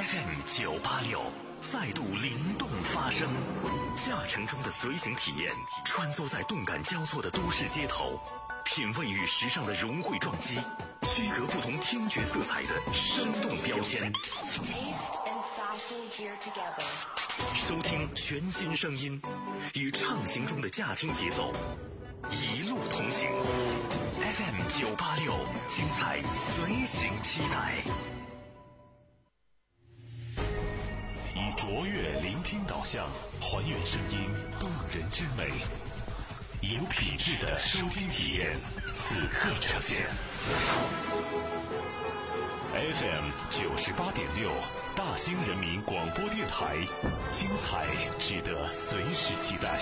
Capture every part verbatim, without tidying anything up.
F M 九八六再度灵动发声，驾乘中的随行体验，穿梭在动感交错的都市街头，品味与时尚的融汇撞击，区隔不同听觉色彩的生动标签。收听全新声音，与畅行中的驾听节奏，一路同行。F M 九八六，精彩随行期待。以卓越聆听导向，还原声音动人之美，有品质的收听体验，此刻呈现。F M 九十八点六，大兴人民广播电台，精彩值得随时期待。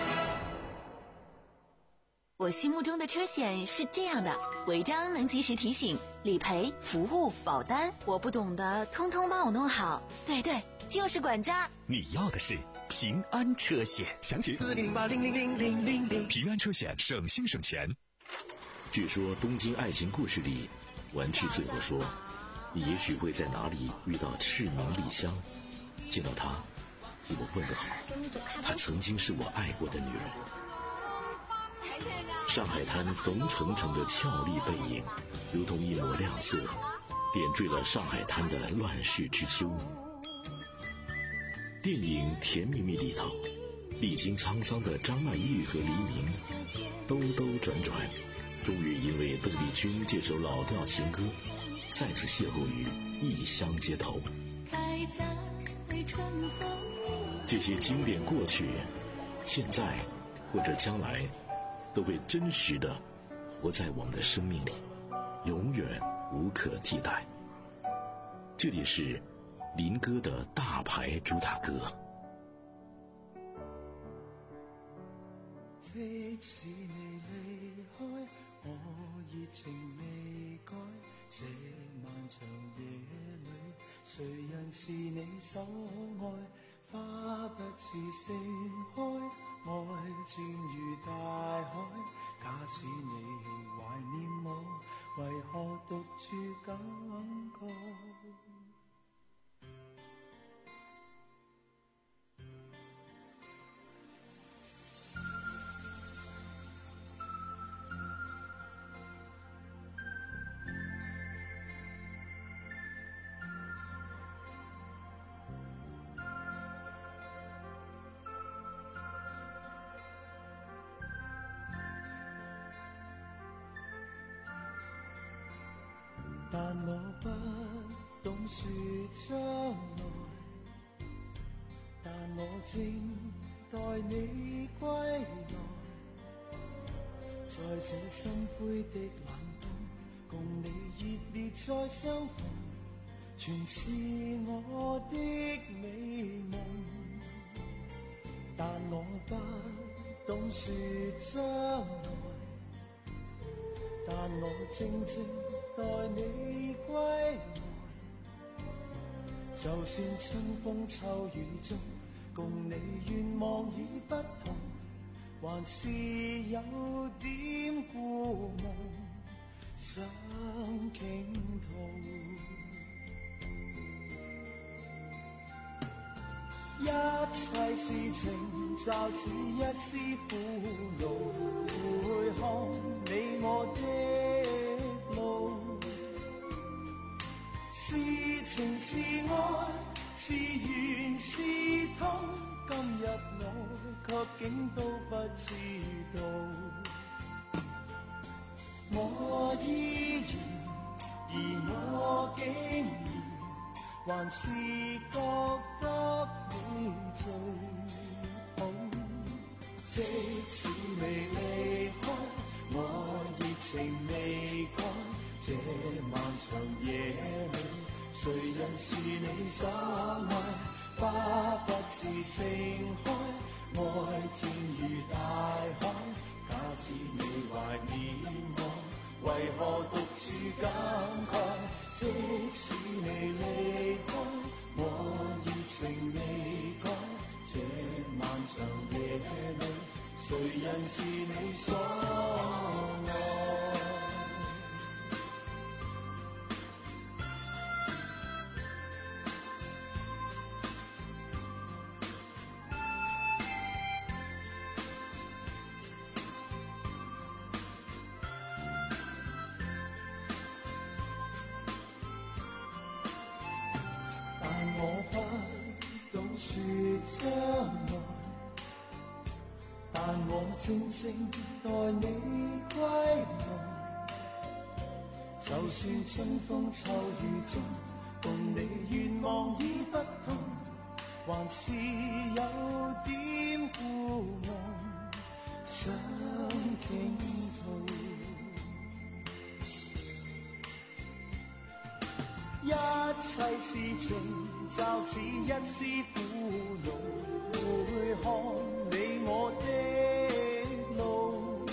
我心目中的车险是这样的：违章能及时提醒，理赔、服务、保单，我不懂的通通帮我弄好。对对，就是管家。 你要的是平安车险，详情四零八零零零零零零。平安车险，省心省钱。 据说《东京爱情故事》里，完治最后说，你也许会在哪里遇到赤名莉香，见到她，替我问个好，她曾经是我爱过的女人。上海滩冯程程的俏丽背影，如同一抹亮色，点缀了上海滩的乱世之秋。电影《甜蜜蜜》里头，历经沧桑的张曼玉和黎明，兜兜转转，终于因为邓丽君这首老调情歌，再次邂逅于异乡街头。这些经典过去，现在或者将来，都会真实的活在我们的生命里，永远无可替代。这里是林哥的大牌主打歌。 即使你离开，我热情未改，这漫长夜里，谁人是你所爱？花不似盛开，爱渐如大海。假使你怀念我，为何独处感慨？但我不懂说将来，但我正待你归來。在這心灰的冷冬，共你熱烈再相逢，全是我的美夢。但我不懂說將來，但我正正待你歸來。就算春風秋雨中，共你願望已不同，還是有點故夢想傾吐。一切事情就似一絲苦惱，回看你我的路，是情是愛，是緣是痛，今日我卻竟都不知道。我依然，而我竟然還是覺得你最好。即使未離開，我熱情未改，這漫長夜裏，誰人是你所愛？花不自盛開，愛漸如大海。假使你懷念我，為何獨處感慨？即使你離開，我熱情未改。這漫長夜裏，誰人是你所愛？ 静静待你歸來，就算春風秋雨中，共你願望已不同，還是有點孤傲，想傾吐。一切事情就似一絲苦惱，回看你我的路，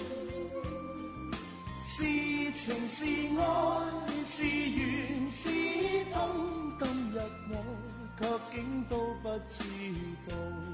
是情是愛是緣是痛，今日我卻竟都不知道。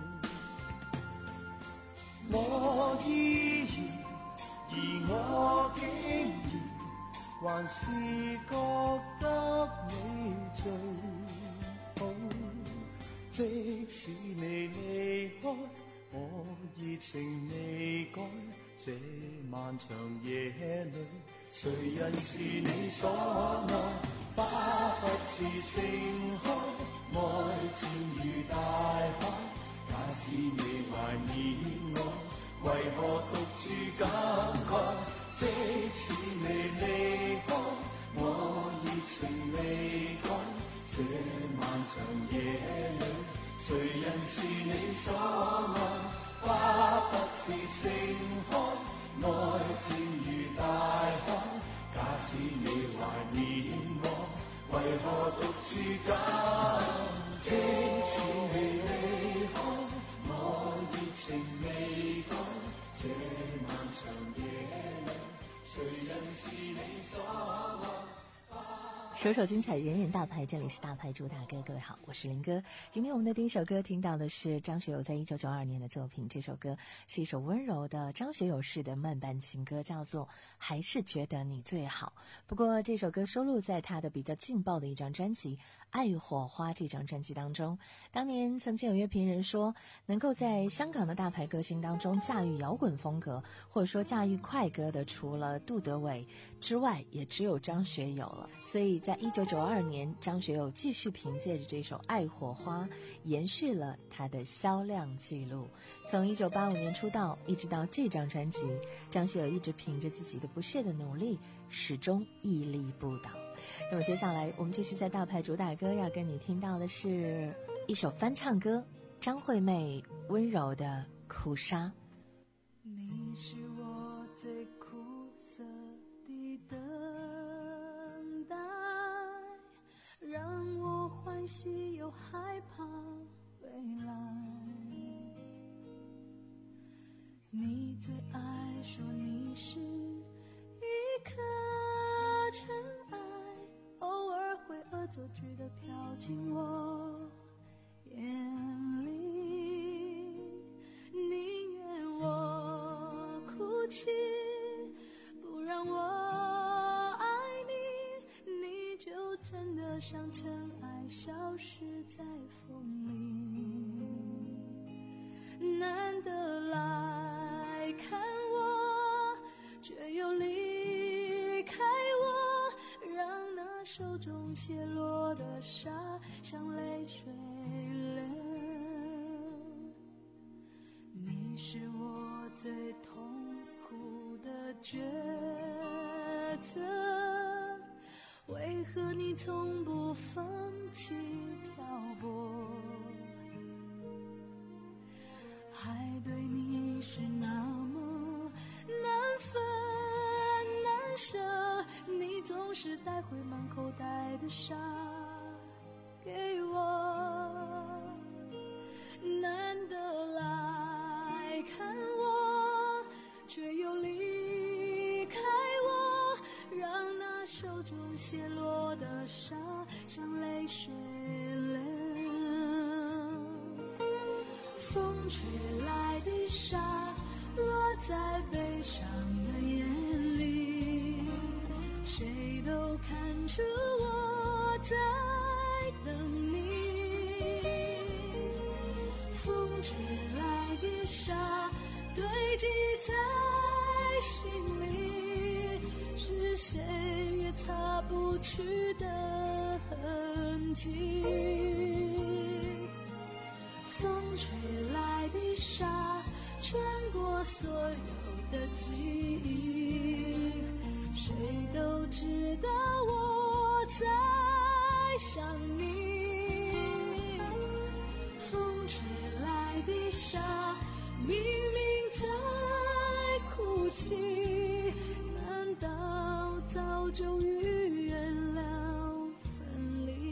我依然，而我竟然還是覺得你最好，即使你離開，我熱情未改，這漫長夜裏，誰人是你所愛？花不似盛開，愛漸如大海，假使你懷念我，為何獨處感慨？即使你離開，我熱情未改，這漫長夜裏，誰人是你所愛？花不似盛開，愛漸如大海，假使你懷念我，為何獨處感？即使你離開，我熱情未改，這漫長夜裏，誰人是你所愛？ 首首精彩，人人大牌，这里是大牌主打歌。各位好，我是林哥。今天我们的第一首歌听到的是张学友在一九九二年的作品，这首歌是一首温柔的张学友式的慢板情歌，叫做《还是觉得你最好》。不过这首歌收录在他的比较劲爆的一张专辑《爱火花》这张专辑当中。当年曾经有乐评人说，能够在香港的大牌歌星当中驾驭摇滚风格，或者说驾驭快歌的，除了杜德伟之外，也只有张学友了。所以在一九九二年，张学友继续凭借着这首《爱火花》延续了他的销量记录。从一九八五年出道一直到这张专辑，张学友一直凭着自己的不懈的努力，始终屹立不倒。那么接下来我们继续在大牌主打歌要跟你听到的是一首翻唱歌，张惠妹温柔的苦沙。 你是我最苦涩的等待，让我欢喜又害怕未来。你最爱说你是一颗尘埃，偶尔会恶作剧地飘进我眼里，宁愿我哭泣，不让我爱你，你就真的像尘埃消失在风里。难得来看我，却又离开我，让那手中泻落的沙像泪水流。你是我最痛苦的抉择，为何你从不放弃漂泊？爱对你是那么难分难舍，你总是带回满口袋的沙给我。难得来看我，却又离开我，让那手中泻落的沙像泪水流。风吹来的沙落在悲伤的眼里，谁都看出我在等你。风吹来的沙堆积在心里，是谁也擦不去的痕迹。风吹来的沙穿过所有的记忆，谁都知道我在想你。风吹来的沙，明明在哭泣，难道早就预言了分离？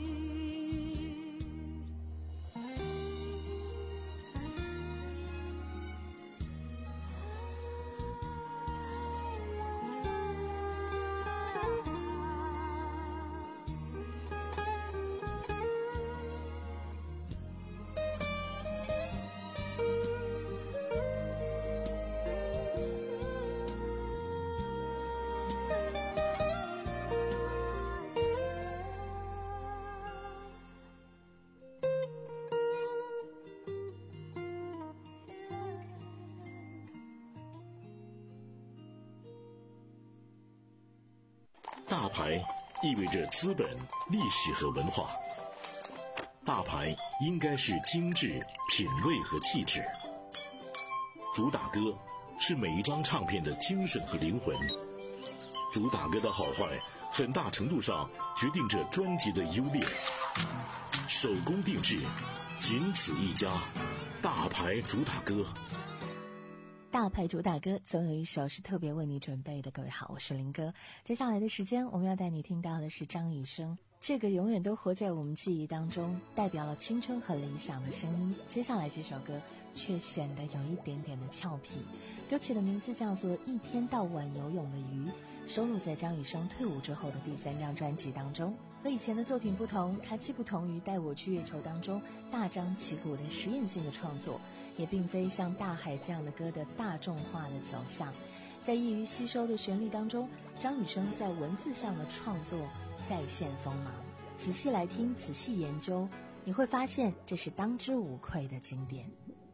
大牌意味着资本、历史和文化。大牌应该是精致、品味和气质。主打歌是每一张唱片的精神和灵魂。主打歌的好坏，很大程度上决定着专辑的优劣。手工定制，仅此一家。大牌主打歌。 大牌主打歌总有一首是特别为你准备的。各位好，我是林哥。接下来的时间我们要带你听到的是张雨生，这个永远都活在我们记忆当中，代表了青春和理想的声音。接下来这首歌却显得有一点点的俏皮，歌曲的名字叫做《一天到晚游泳的鱼》，收录在张雨生退伍之后的第三张专辑当中。和以前的作品不同，它既不同于带我去月球当中大张旗鼓的实验性的创作，也并非像大海这样的歌的大众化的走向。在易于吸收的旋律当中，张雨生在文字上的创作再现锋芒。仔细来听，仔细研究，你会发现这是当之无愧的经典。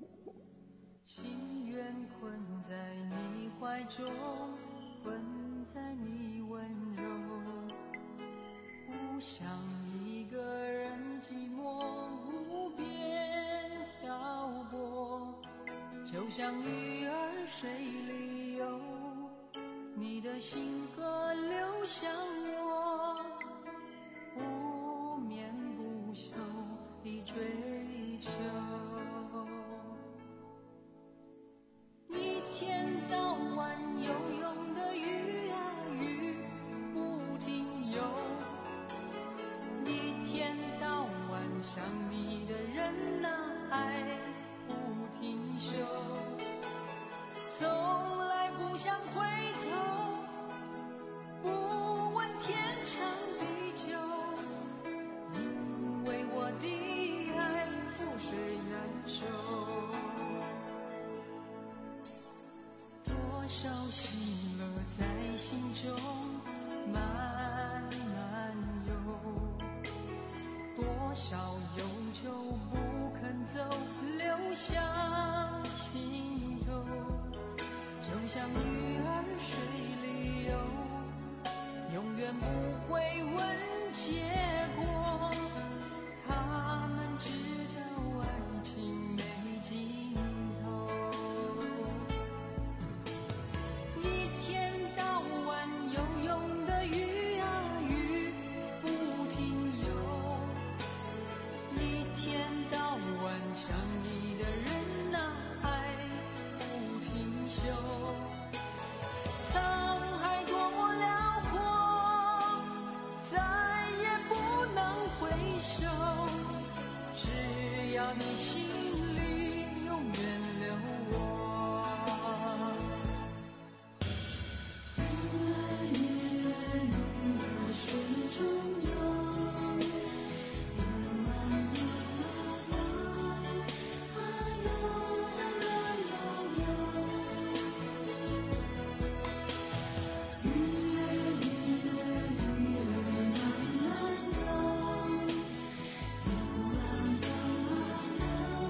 情愿困在你怀中，困在你温柔，不想一个人寂寞无边漂泊，就像鱼儿水里游，你的心河流向我，不眠不休地追求。一天到晚游泳的鱼啊鱼不停游，一天到晚想你的人啊爱不停休，从来不想回头，不问天长地久，因为我的爱覆水难收。多少喜乐在心中慢慢游，多少忧愁不肯走，流向心头，就像鱼儿水里游，永远不会问结果，他们知道爱情没尽头。一天到晚游泳的鱼啊鱼不停游，一天到晚想你的人啊爱不停休，沧海多么辽阔，再也不能回首，只要你心里永远留我。水中游，游啊游啊游，啊游啊游游，鱼儿鱼儿鱼儿慢慢游，游啊游啊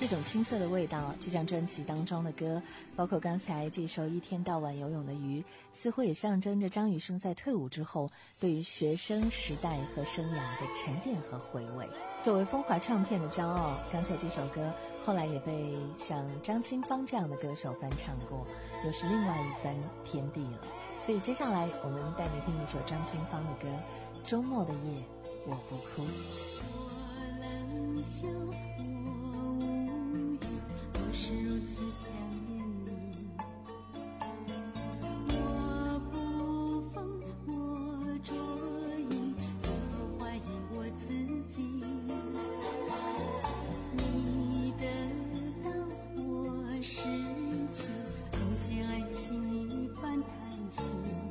这种青涩的味道。这张专辑当中的歌，包括刚才这首《一天到晚游泳的鱼》，似乎也象征着张雨生在退伍之后对于学生时代和生涯的沉淀和回味。作为风华唱片的骄傲，刚才这首歌后来也被像张清芳这样的歌手翻唱过，又是另外一番天地了。所以接下来我们带你听一首张清芳的歌《周末的夜我不哭》。 我冷笑我无语，我是如此想念你。我不疯我捉影，最后怀疑我自己。你得到我失去，奉献爱情一般叹息。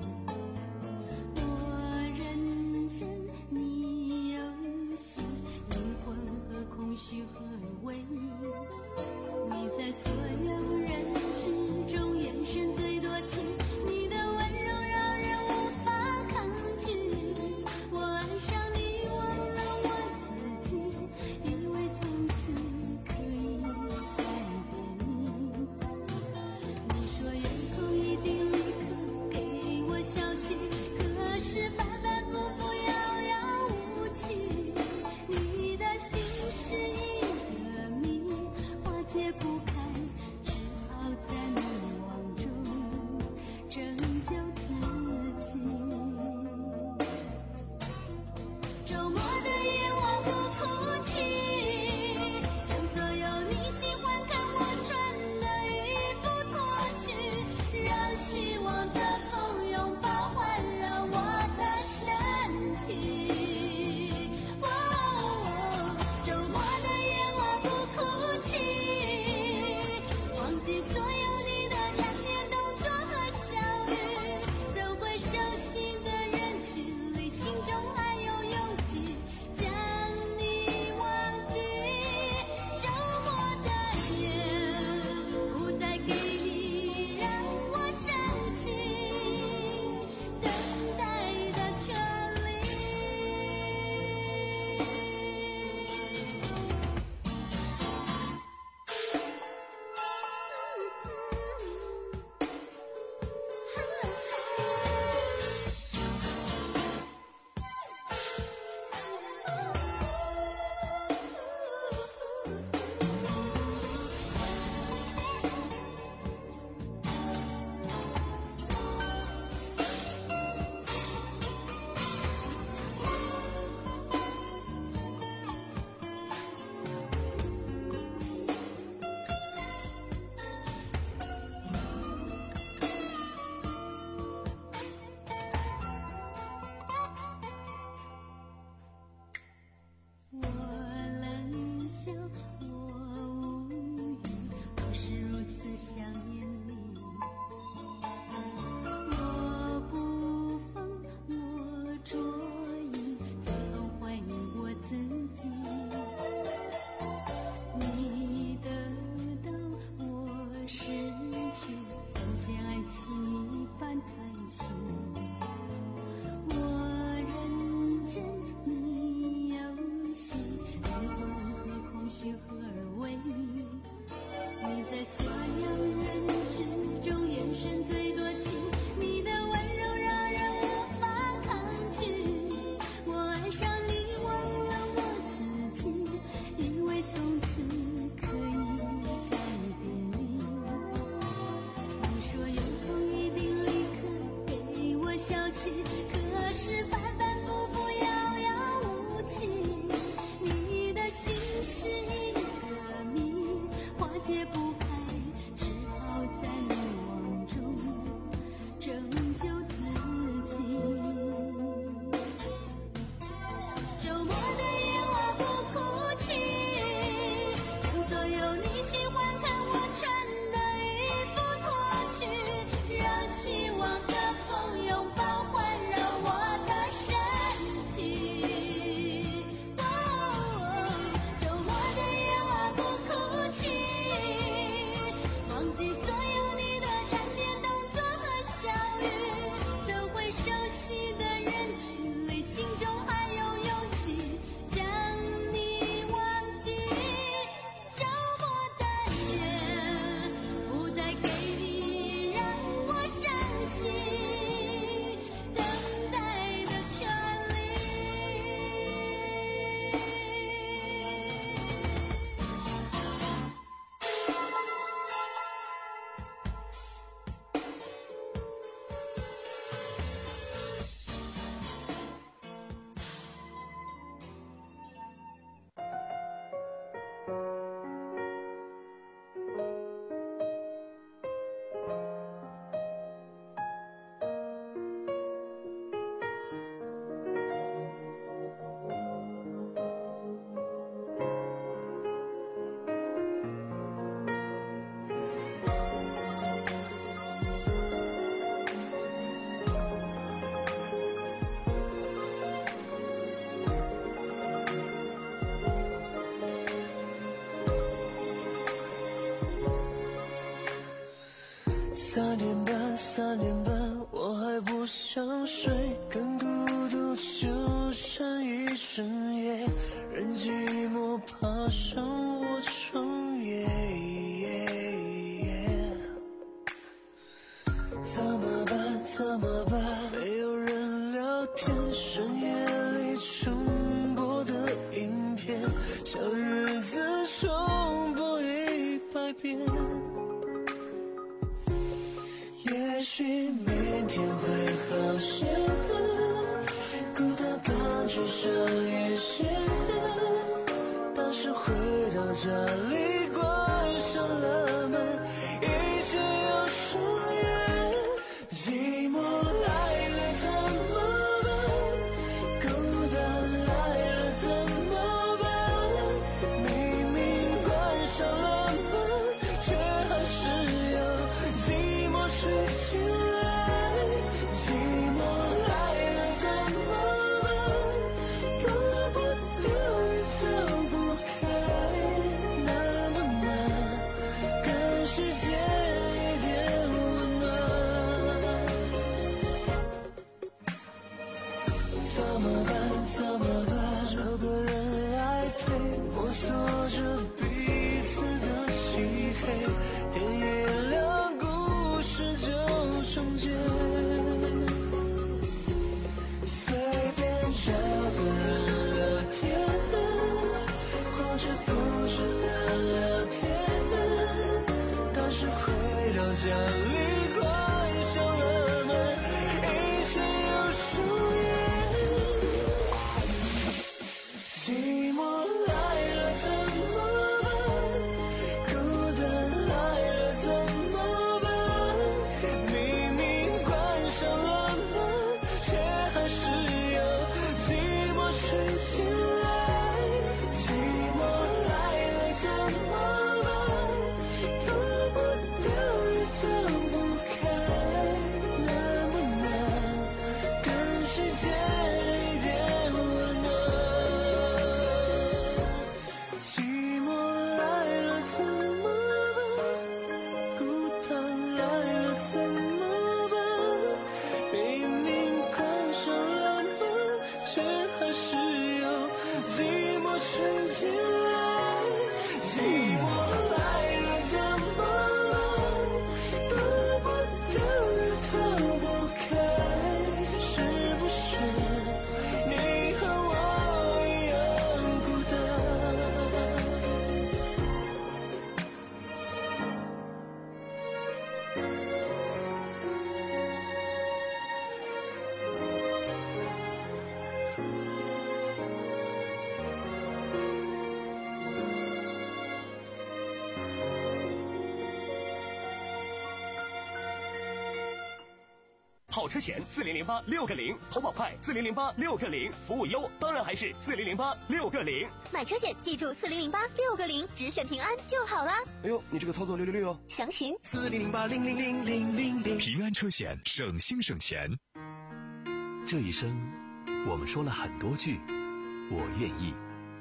我认真你游戏，灵魂和空虚合为一。你在所有人之中眼神最多情，你的温柔让人无法抗拒。我爱上你忘了我自己，以为从此可以改变你。你说以后一定立刻给我消息，可是反反复复遥遥无期。你的心是一个谜，化解不开，只好在迷惘中拯救自己。周末的夜我不哭泣，将所有你喜欢看我穿的衣服脱去，让希望的风拥抱环绕我的身体。哦，周末的夜我不哭泣，忘记所有你的缠绵动作和相遇， 三点半，三点半，我还不想睡，更孤独就剩一整夜，任寂寞爬上我窗沿。怎么办？怎么办？没有人聊天，深夜里重播的影片，像日子重播一百遍。也许明天会好些，孤单感觉少一些，但是回到家里关上了门，一切又重演。寂寞来了怎么办？孤单来了怎么办？明明关上了门，却还是有寂寞吹进来。寂寞来了怎么办？躲不掉也逃不开，难不难？跟世界一点温暖。怎么办？怎么办？找个人来陪，摸索着彼此的漆黑，天一亮，故事就终结。随便找个人聊天，或者不是聊聊天，但是回到家里关上了门，一切又重演。寂寞来了怎么办？孤单来了怎么办？明明关上了门，却还是有寂寞吹进来。寂寞来了怎么办？躲不掉也逃不开，难不难？跟世界一点温暖。寂寞来了怎么办？孤单来了怎么办？明明关上了门，却还是有寂寞吹进来。寂寞来了怎么办？躲不掉也逃不开，是不是你和我一样孤单？ 好车险四零零八六个零，投保快四零零八六个零，服务优当然还是四零零八六个零。 买车险记住四零零八六个零，只选平安就好啦。 哎呦，你这个操作六六六哦！ 详询四零零八零零零零零零。 平安车险，省心省钱。这一生，我们说了很多句“我愿意”。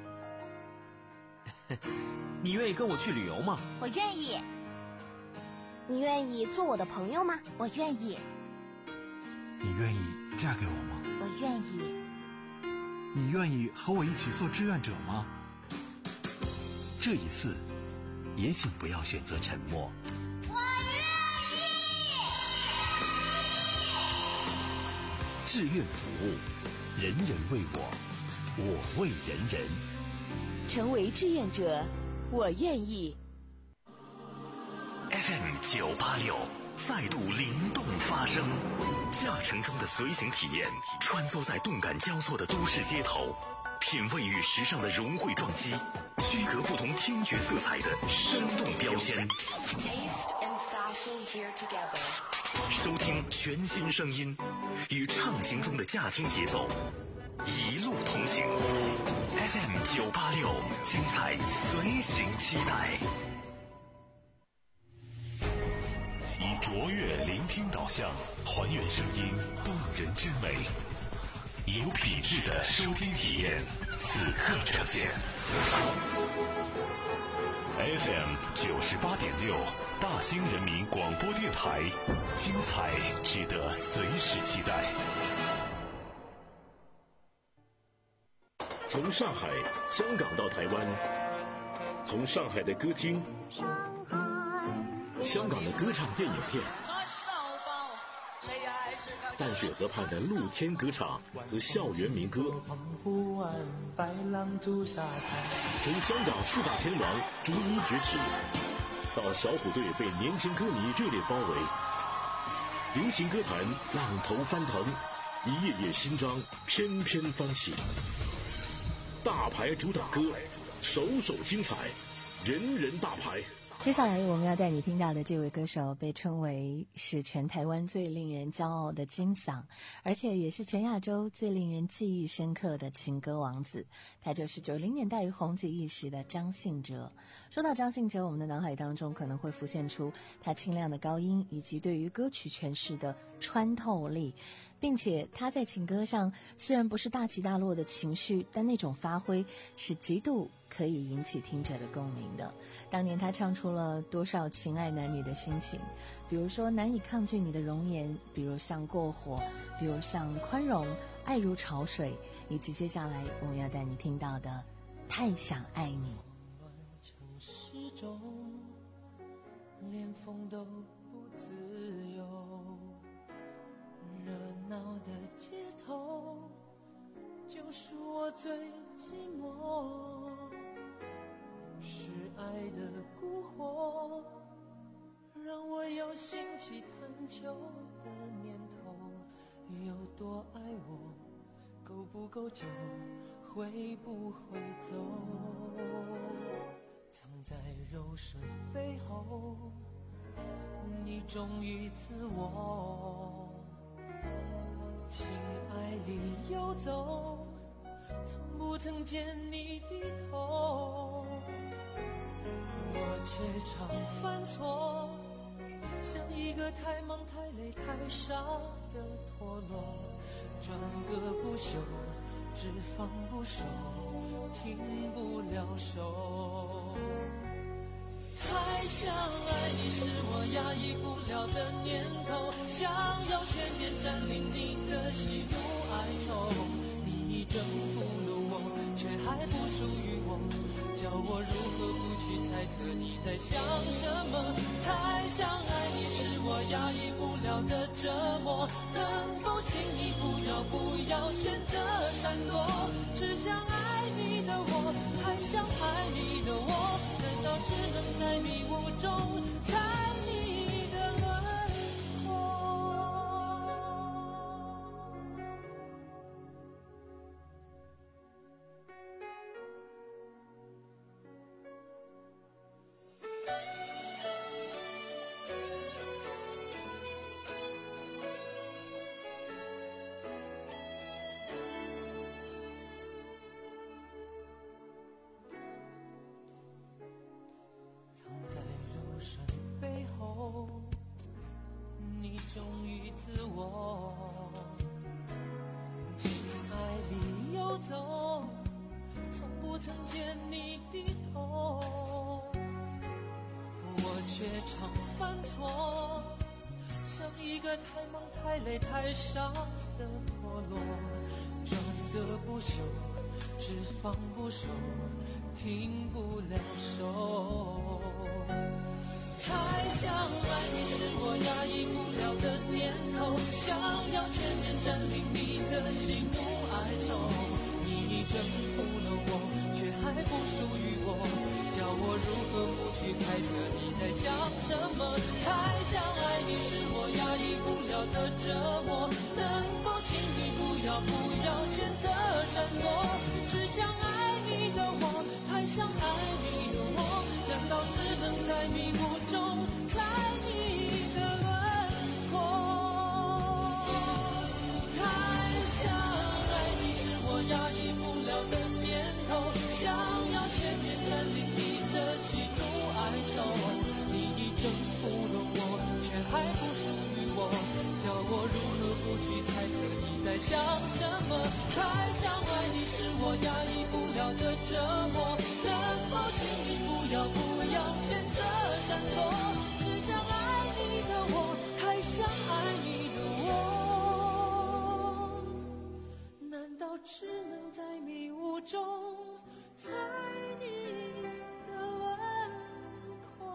你愿意跟我去旅游吗？ 我愿意。你愿意做我的朋友吗？我愿意。 你愿意嫁给我吗？ 我愿意。 你愿意和我一起做志愿者吗？ 这一次，也请不要选择沉默。 我愿意。 志愿服务，人人为我，我为人人。 成为志愿者，我愿意。 F M 九八六，再度灵动发声，驾乘中的随行体验，穿梭在动感交错的都市街头，品味与时尚的融汇撞击，区隔不同听觉色彩的生动标签。收听全新声音，与畅行中的驾听节奏，一路同行。F M 九八六，精彩随行期待。以卓越聆听导向，还原声音动人之美，有品质的收听体验。 此刻呈现。F M 九十八点六，大兴人民广播电台，精彩值得随时期待。 从上海、香港到台湾，从上海的歌厅、香港的歌唱电影片，淡水河畔的露天歌唱和校园民歌，从香港四大天王逐一崛起，到小虎队被年轻歌迷热烈包围，流行歌坛浪头翻腾，一页页新章翩翩翻起。大牌主打歌，首首精彩，人人大牌。 接下来我们要带你听到的这位歌手被称为是全台湾最令人骄傲的金嗓，而且也是全亚洲最令人记忆深刻的情歌王子，他就是九零年代红极一时的张信哲。说到张信哲，我们的脑海当中可能会浮现出他清亮的高音以及对于歌曲诠释的穿透力，并且他在情歌上虽然不是大起大落的情绪，但那种发挥是极度可以引起听者的共鸣的。当年他唱出了多少情爱男女的心情，比如说难以抗拒你的容颜，比如像过火，比如像宽容，爱如潮水，以及接下来我们要带你听到的太想爱你。 城市中连风都不自由，热闹的街头就是我最寂寞，是爱的蛊惑让我有兴起探求的念头，有多爱我，够不够久，会不会走，藏在柔顺背后，你忠于自我，情爱里游走，从不曾见你低头，我却常犯错，像一个太忙太累太傻的陀螺，转个不休，只放不收，停不了手。太想爱你是我压抑不了的念头，想要全面占领你的喜怒哀愁，你征服了我，却还不属于我，叫我如何不去猜测你在想什么。太想爱你是我压抑不了的折磨，能否请你不要不要选择闪躲，只想爱你的我，还想爱你的我，难道只能在迷雾中猜你的轮廓。你忠于自我，情爱里游走，从不曾见你低头，我却常犯错，像一个太忙太累太傻的陀螺，转个不休，只放不收，停不了手。太想爱你是我压抑不了的念头，想要全面占领你的喜怒哀愁，你征服了我，却还不属于我，叫我如何不去猜测你在想什么。太想爱你是我压抑不了的折磨，能否请你不要不要选择闪躲，只想爱你的我，还想爱你的我，难道只能在迷雾中猜你的轮廓。太想爱你是我压抑不了的念头，想要全面占领你的喜怒哀愁，你征服了我，却还不属于我，叫我如何不去猜测你在想什么。太想爱你是我我压抑不了的折磨，能否请你不要不要选择闪躲？只想爱你的我，太想爱你的我，难道只能在迷雾中猜你的轮廓？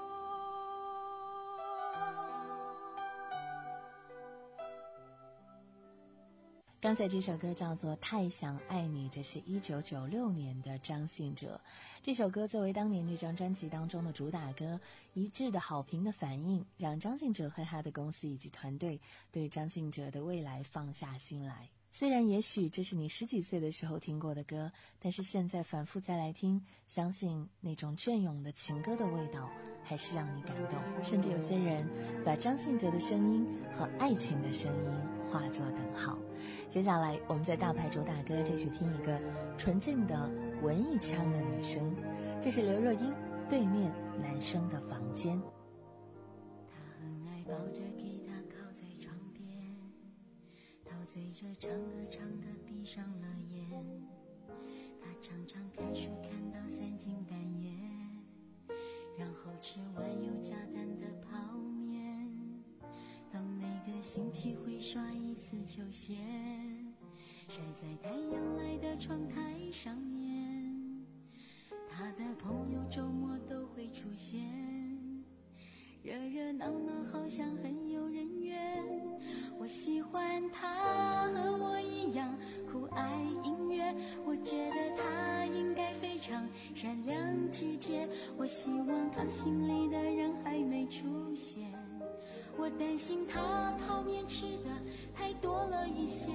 刚才这首歌叫做《太想爱你》，这是一九九六年的张信哲。这首歌作为当年这张专辑当中的主打歌，一致的好评的反应，让张信哲和他的公司以及团队对张信哲的未来放下心来。虽然也许这是你十几岁的时候听过的歌，但是现在反复再来听，相信那种隽永的情歌的味道还是让你感动。甚至有些人把张信哲的声音和爱情的声音化作等号。接下来我们在大牌主打歌继续听一个纯净的文艺腔的女声，这是刘若英《对面男生的房间》。 他很爱抱着吉他靠在床边，陶醉着唱歌唱得闭上了眼，他常常看书看到三更半夜，然后吃完有加蛋的泡面，他每个星期会刷一次球鞋，晒在太阳来的窗台上面，他的朋友周末都会出现，热热闹闹好像很有人缘。我喜欢他和我一样酷爱音乐，我觉得他应该非常善良体贴，我希望他心里的人还没出现，我担心他泡面吃的太多了一些。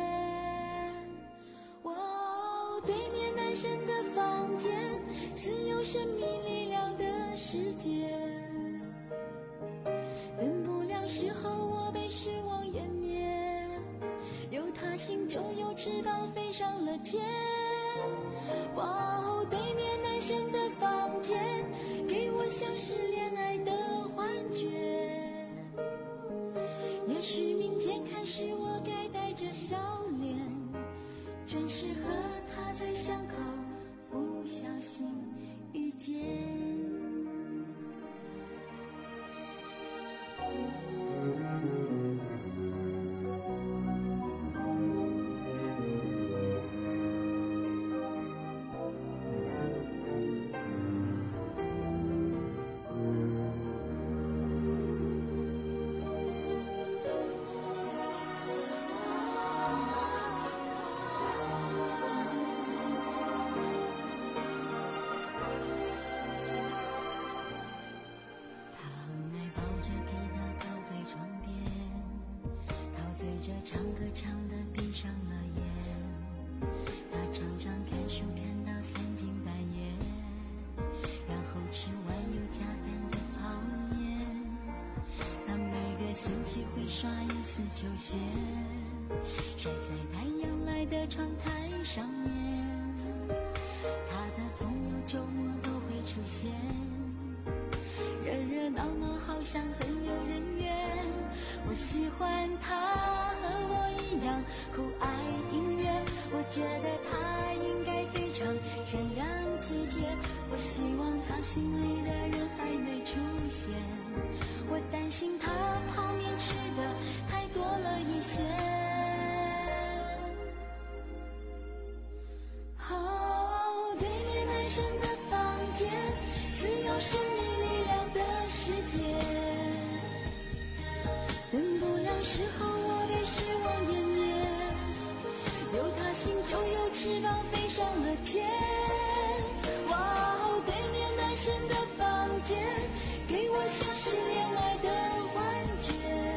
哦，对面男生的房间似有神秘力量的世界，灯不亮时候我被失望湮灭，有他心就有翅膀飞上了天。哇哦，对面男生的房间给我像是恋爱的幻觉，也许明天开始我该带着笑脸，准时和他在巷口不小心遇见。唱歌唱得闭上了眼，他常常看书看到三更半夜，然后吃完有加蛋的泡面，他每个星期会刷一次球鞋，晒在太阳来的窗台上面，他的朋友周末都会出现，热热闹闹好像很有人缘。我喜欢他和我一样酷爱音乐，我觉得他应该非常善良体贴，我希望他心里的人还没出现，我担心他泡面吃的太多了一些。哦，对面男生的房间似有神秘力量的世界，灯不亮时候我被失望湮灭，有他心就有翅膀飞上了天。哇哦，对面男生的房间给我像是恋爱的幻觉，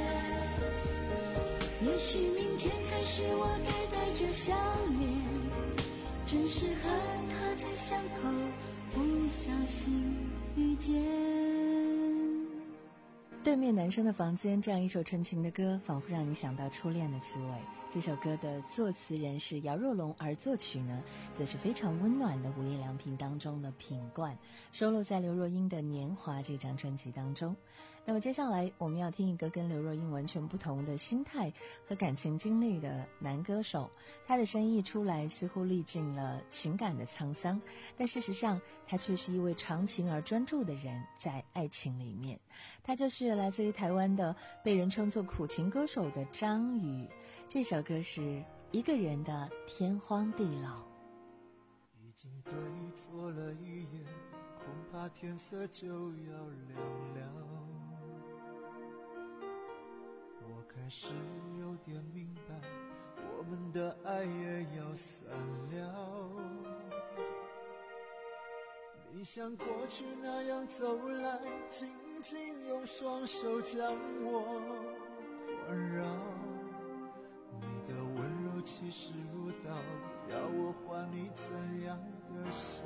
也许明天开始我该带着笑脸，准时和他在巷口不小心遇见。 对面男生的房间，这样一首纯情的歌，仿佛让你想到初恋的滋味。这首歌的作词人是姚若龙，而作曲呢，则是非常温暖的《无印良品》当中的品冠，收录在刘若英的《年华》这张专辑当中。那么接下来我们要听一个跟刘若英完全不同的心态和感情经历的男歌手，他的声音一出来似乎历尽了情感的沧桑，但事实上他却是一位长情而专注的人，在爱情里面。他就是来自于台湾的被人称作苦情歌手的张宇，这首歌是一个人的天荒地老。 已经对错了一眼，恐怕天色就要亮了。我开始有点明白，我们的爱也要散了。你像过去那样走来，紧紧用双手将我环绕。你的温柔气势如刀，要我还你怎样的笑？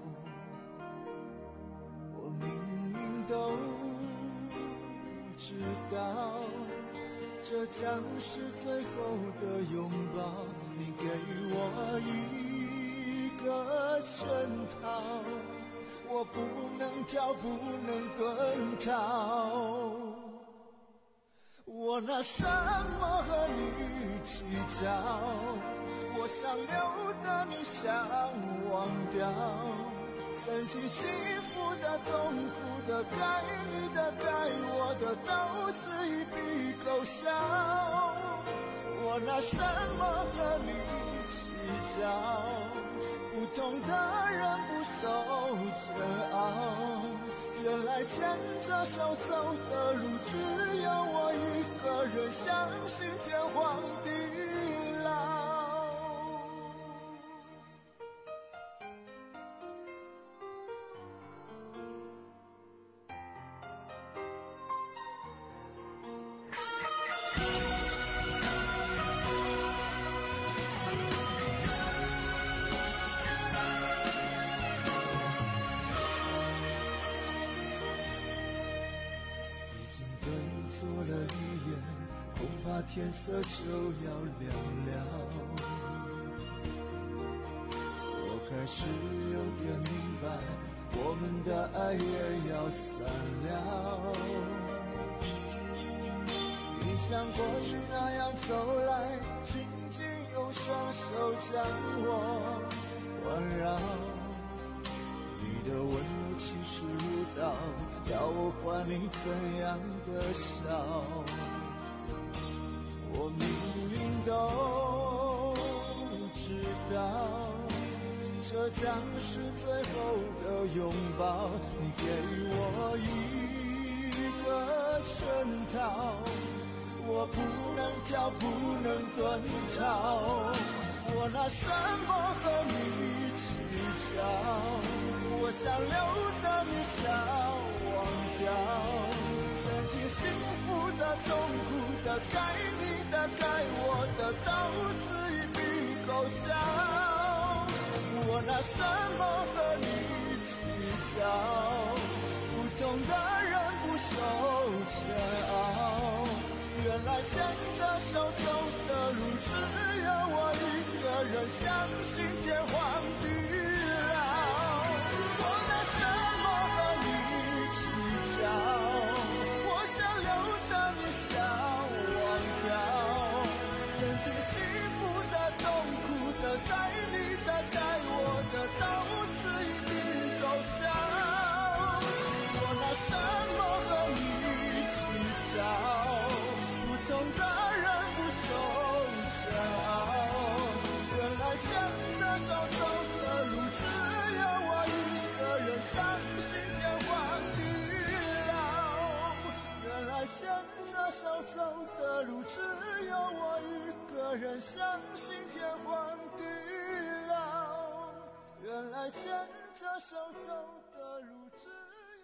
我明明都知道，这将是最后的拥抱，你给我一个圈套，我不能跳，不能遁逃。我拿什么和你计较？我想留的你想忘掉，曾经幸福的、痛苦的、该你的、该我的，都自一笔勾销。我拿什么和你计较？不同的人不受煎熬，原来牵着手走的路，只有我一个人相信天荒地老。做了一眼，恐怕天色就要亮了。我开始有点明白，我们的爱也要散了。你像过去那样走来，紧紧用双手将我环绕。你的温柔气势如刀，要我还你怎样的笑？我明明都知道，这将是最后的拥抱，你给我一个圈套，我不能跳，不能遁逃。我拿什么和你计较？我想留的你想忘掉，曾经幸福的、痛苦的、该你的、该我的，都自一笔勾销。我拿什么和你计较？不同的人不受煎熬，原来牵着手走的路，只有我一个人相信天荒地老。我想留的你想忘掉，曾经幸福的、痛苦的、该你的、该我的，都自一笔勾销。我拿什么和你计较？不同的人不受煎熬，原来牵着手走的路，只有我一个人相信天荒地牵着手走的路，只有我一个人相信天荒地老。原来牵着手走的路，只有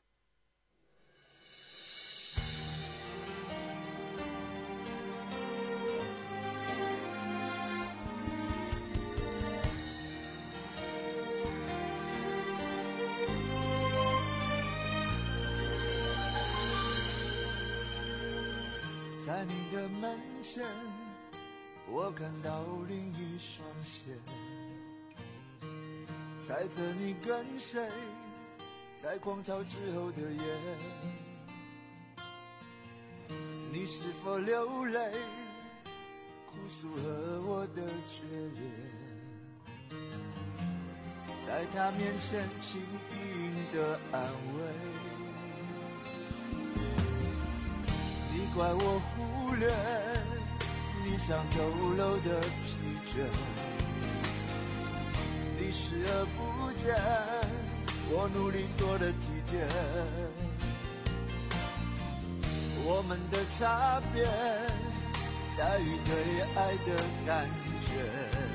在你的门前，我看到另一双鞋，猜测你跟谁在狂潮之后的夜，你是否流泪哭诉和我的决裂，在他面前轻盈的安慰，你怪我忽略你想透露的疲倦，你视而不见我努力做的体贴，我们的差别在于对爱的感觉，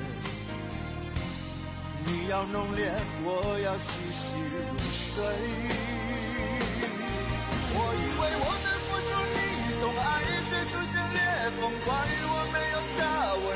你要浓烈，我要细细入睡，我以为我的付出你懂爱，却出现裂缝，怪我没有他温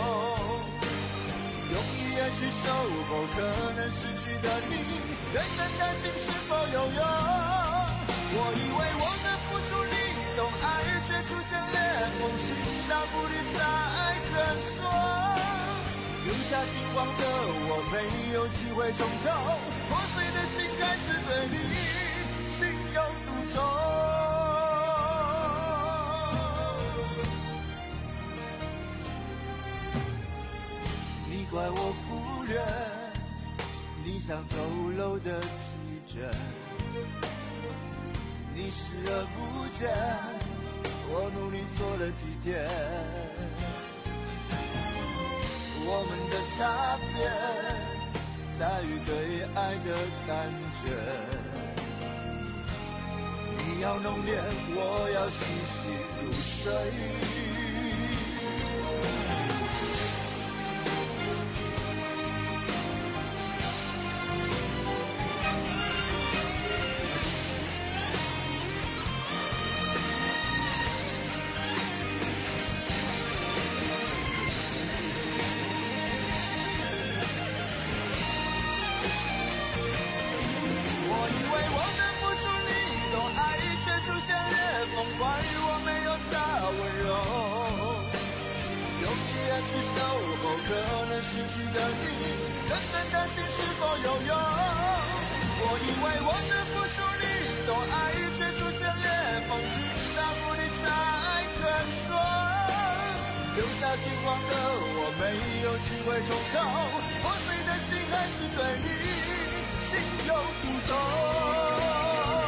柔，用一眼去守候可能失去的你，人人担心是否有用，我以为我的付出你懂爱，却出现裂缝，心到不理才肯说，留下金黄的我没有机会重头，破碎的心开始对你心有独钟，你怪我忽略你想透露的疲倦，你视而不见我努力做了体贴，我们的差别在于对爱的感觉，你要浓烈，我要细细入睡，怪我没有他温柔，用一眼去守候可能失去的你，认真担心是否有用，我以为我的付出你懂爱，却出现裂缝，直到不理才肯说，留下金黄的我没有机会重头，破碎的心还是对你心有独钟，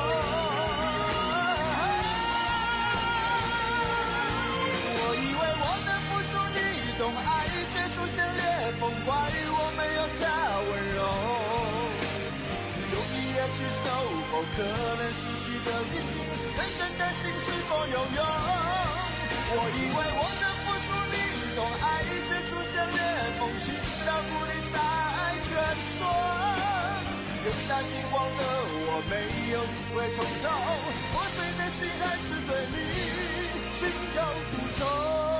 懂爱却出现裂缝，怪我没有他温柔，用一眼去守候可能失去的你，认真担心是否有用，我以为我的付出你懂爱，却出现裂缝，情到不理才肯说，留下金黄的我没有机会重头，破碎的心还是对你心有独钟，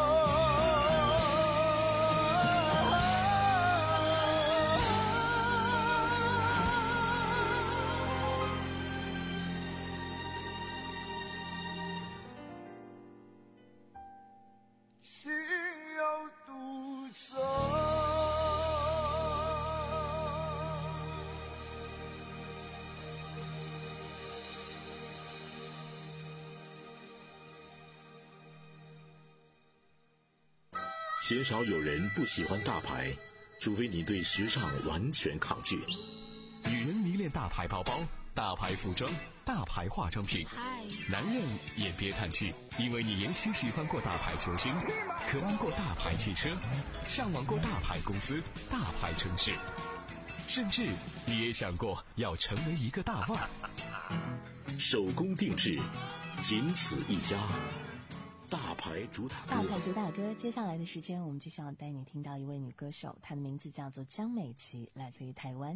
鲜少有人不喜欢大牌，除非你对时尚完全抗拒。 女人迷恋大牌包包、大牌服装、大牌化妆品，男人也别叹气，因为你也许喜欢过大牌球星，渴望过大牌汽车，向往过大牌公司、大牌城市，甚至你也想过要成为一个大腕。 手工定制，仅此一家。大牌主打歌， 大牌主打歌。接下来的时间，我们就要带你听到一位女歌手，她的名字叫做江美琪，来自于台湾。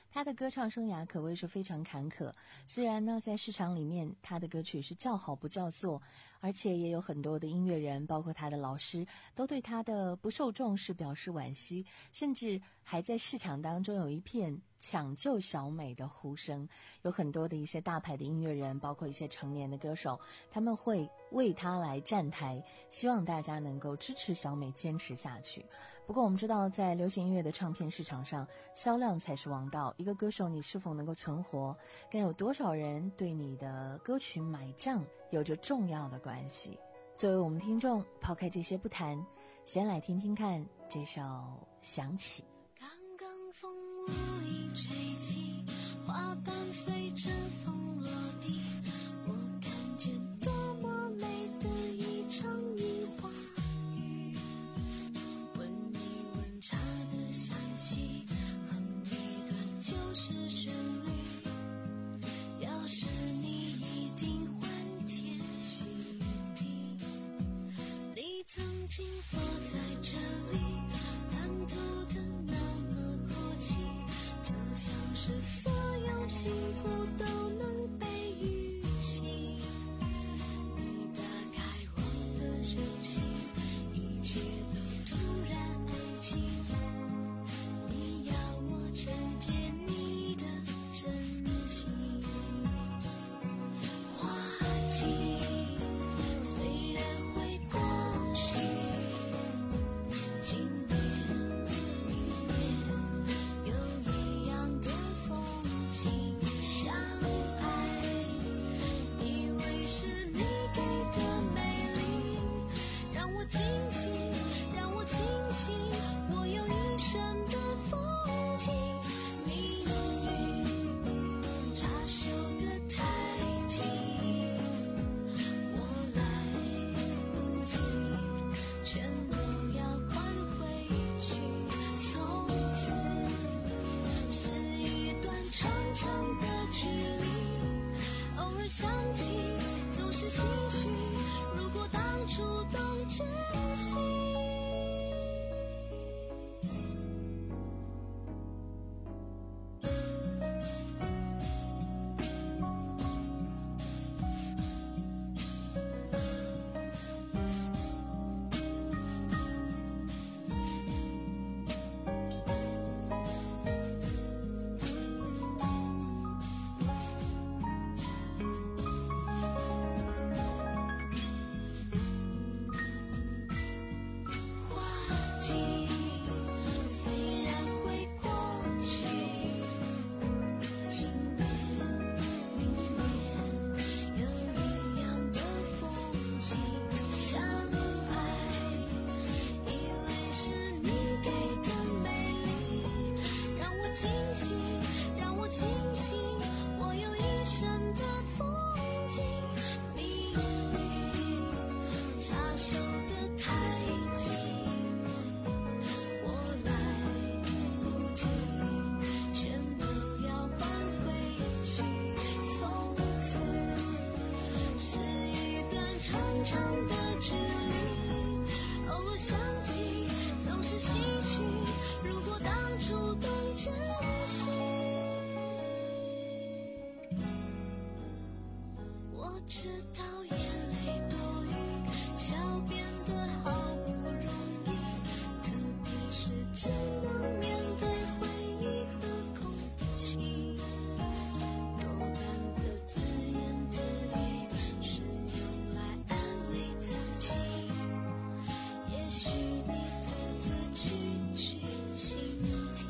他的歌唱生涯可谓是非常坎坷，虽然呢在市场里面他的歌曲是叫好不叫座，而且也有很多的音乐人包括他的老师都对他的不受重视表示惋惜，甚至还在市场当中有一片抢救小美的呼声。有很多的一些大牌的音乐人包括一些成年的歌手，他们会为他来站台，希望大家能够支持小美坚持下去。不过我们知道在流行音乐的唱片市场上，销量才是王道，一个歌手你是否能够存活，跟有多少人对你的歌曲买账有着重要的关系。作为我们听众，抛开这些不谈，先来听听看这首《想起》。 刚刚风无意吹起，花瓣随着风落地，我看见多么美的一场樱花雨。闻一闻茶的香气，哼一段旧时旋律，要是你一定欢天喜地。你曾经坐在这里，谈吐的那么阔气，就像是所有幸福都能被预期。你打开我的手心，一切都突然安静。你要我承接你的真心。花季虽然会过去，今年明年有一样的风景。相爱以为是你给的美丽，让我惊醒，让我清醒，我有一生的风景。命运插手的太急，我来不及，全都要还回去。从此是一段长长的距离，偶尔想起总是唏嘘，如果当初懂珍惜。花季虽然会过去，今年明年有一样的风景。相爱以为是你给的美丽，让我惊醒，让我清醒，我有一生的风景。命运插手的太急，我来不及，全都要还回去。从此是一段长长的距离，偶尔想起总是唏嘘，如果当初懂珍惜。我知道眼泪多余，笑变得好不容易，特别是只能面对回忆和空气。多半的自言自语是用来安慰自己，也许你字字句句倾听。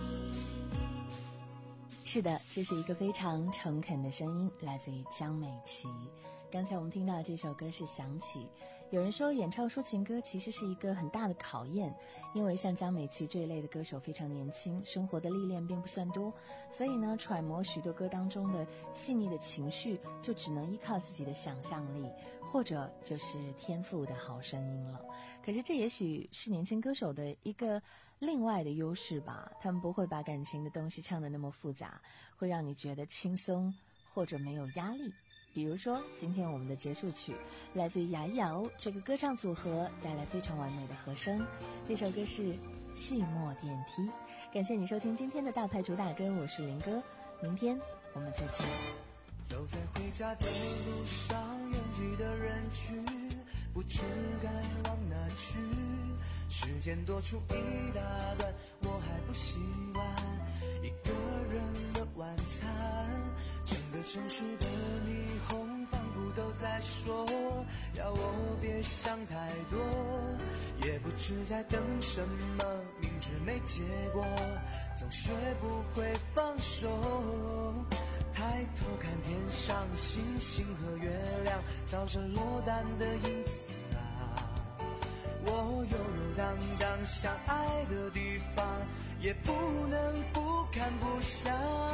是的，这是一个非常诚恳的声音，来自于江美琪。刚才我们听到这首歌是《想起》。有人说演唱抒情歌其实是一个很大的考验，因为像江美琪这一类的歌手非常年轻，生活的历练并不算多，所以呢揣摩许多歌当中的细腻的情绪就只能依靠自己的想象力，或者就是天赋的好声音了。可是这也许是年轻歌手的一个另外的优势吧，他们不会把感情的东西唱得那么复杂，会让你觉得轻松或者没有压力。比如说今天我们的结束曲来自于雅瑶这个歌唱组合带来非常完美的和声，这首歌是寂寞电梯。 感谢你收听今天的大牌主打歌，我是林哥，明天我们再见。 走在回家的路上，拥挤的人群，不知该往哪去。时间多出一大段，我还不习惯一个人的晚餐。整个城市的霓虹仿佛都在说，要我别想太多。也不知在等什么，明知没结果，总学不会放手。抬头看天上星星和月亮，照着落单的影子啊。我悠悠荡荡想爱的地方，也不能不看不想。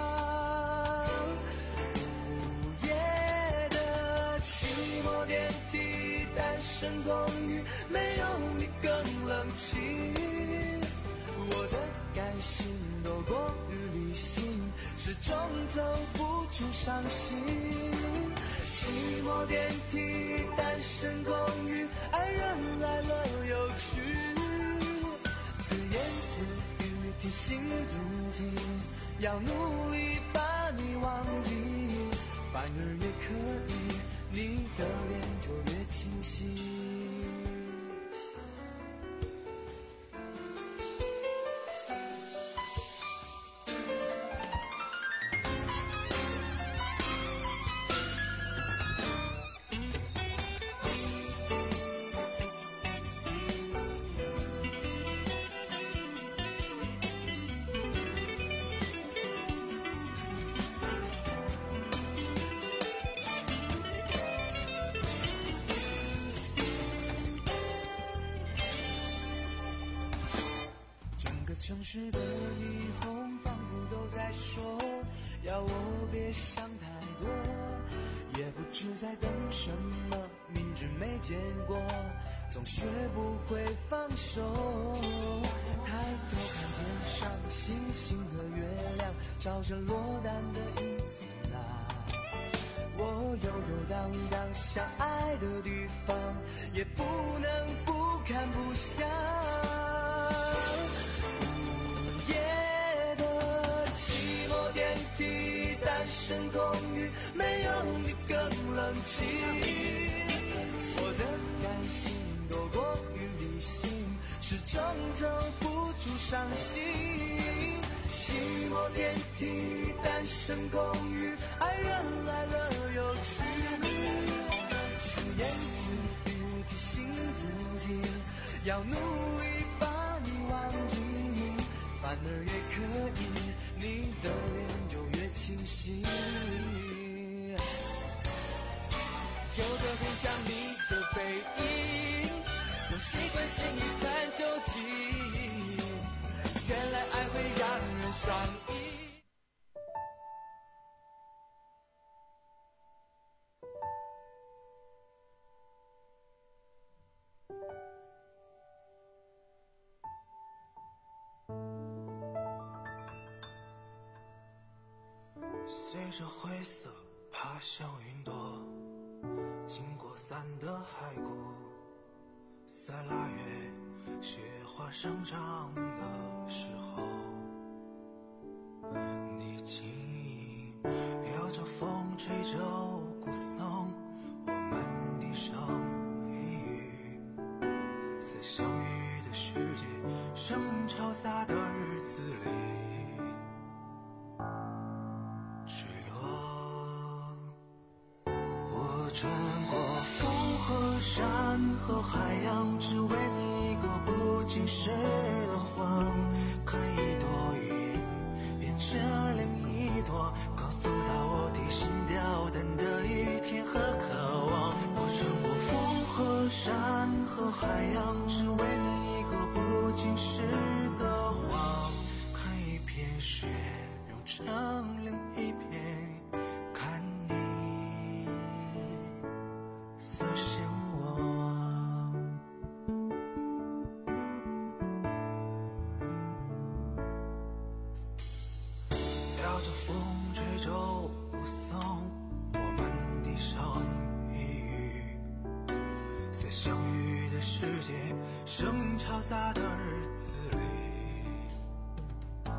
午夜的寂寞电梯，单身公寓，没有你更冷清。我的感性多过于理性，始终走不出伤心。寂寞电梯，单身公寓，爱人来了又去，自言自语提醒自己，要努力把你忘记，反而越刻意，你的脸就越清晰。城市的霓虹仿佛都在说，要我别想太多。也不知在等什么，明知没结果，总学不会放手。抬头看天上星星和月亮，照着落单的影子啊。我悠悠荡荡想爱的地方，也不能不看不想。单身公寓，没有你更冷清。我的感性多过于理性，始终走不出伤心。寂寞电梯，单身公寓，爱人来了又去，自言自语提醒自己，要努力把你忘记，反而越刻意，你的脸就越清晰。有的很像你的背影，总习惯先一探究竟，原来爱会让人上瘾。随着灰色爬向云朵，经过伞的骸骨，在腊月雪花生长的时候，你轻盈摇着风，吹着鼓声，我们低声语语，在相遇的世界，声音嘈杂的日子里。穿过风和山和海洋，只为你一个不经事的谎，看一朵云变成另一朵，告诉到我提心吊胆的一天和渴望。我穿过风和山和海洋，只为你一个不经事的谎，看一片雪融成另一片，看你色醒我，飘着风，吹着鼓声，我们低声语语，在相遇的世界，声音嘈杂的日子里，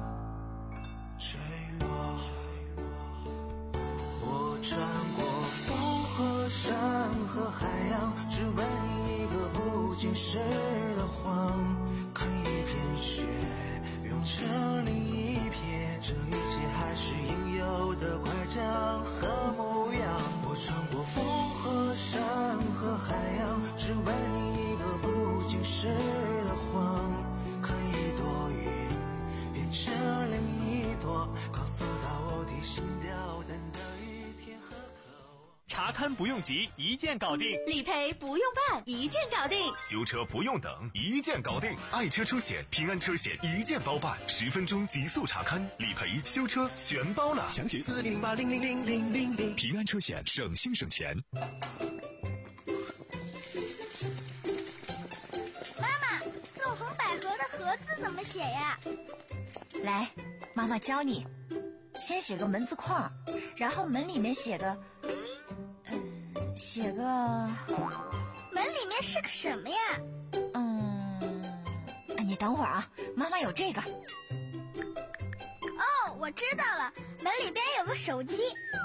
为你一个不经事的谎，看一片雪融成另一片，这一切还是应有的乖张和模样。我穿过风和山和海洋，只为你一个不经事的谎，看一朵云变成另一朵，告诉到我提心吊胆的一天和渴望。 查勘不用急，一键搞定； 理赔不用办，一键搞定； 修车不用等，一键搞定。爱车车险、平安车险一键包办，十分钟极速查勘、理赔、修车全包了。详情四零零八零零零零零零。 平安车险，省心省钱。 妈妈，纵横捭阖的阖字怎么写呀？ 来，妈妈教你。先写个门字框，然后门里面写个，嗯，写个。 门里面是个什么呀？ 嗯，你等会儿啊，妈妈有这个。 哦，我知道了，门里边有个手机。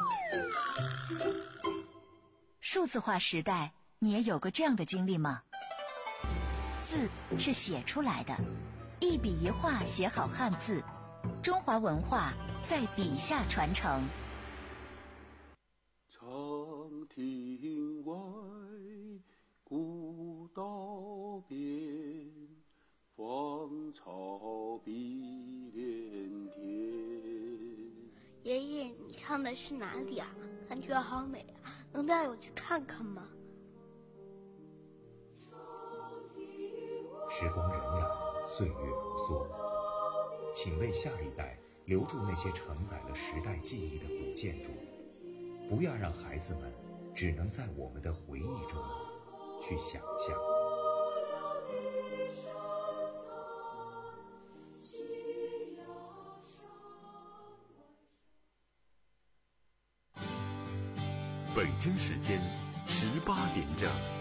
数字化时代，你也有过这样的经历吗？字是写出来的，一笔一画写好汉字，中华文化在笔下传承。 长亭外，古道边，芳草碧连天。 爷爷，你唱的是哪里啊？感觉好美啊，能带我去看看吗？ 时光荏苒，岁月如梭，请为下一代留住那些承载了时代记忆的古建筑，不要让孩子们只能在我们的回忆中去想象。 北京时间十八点整。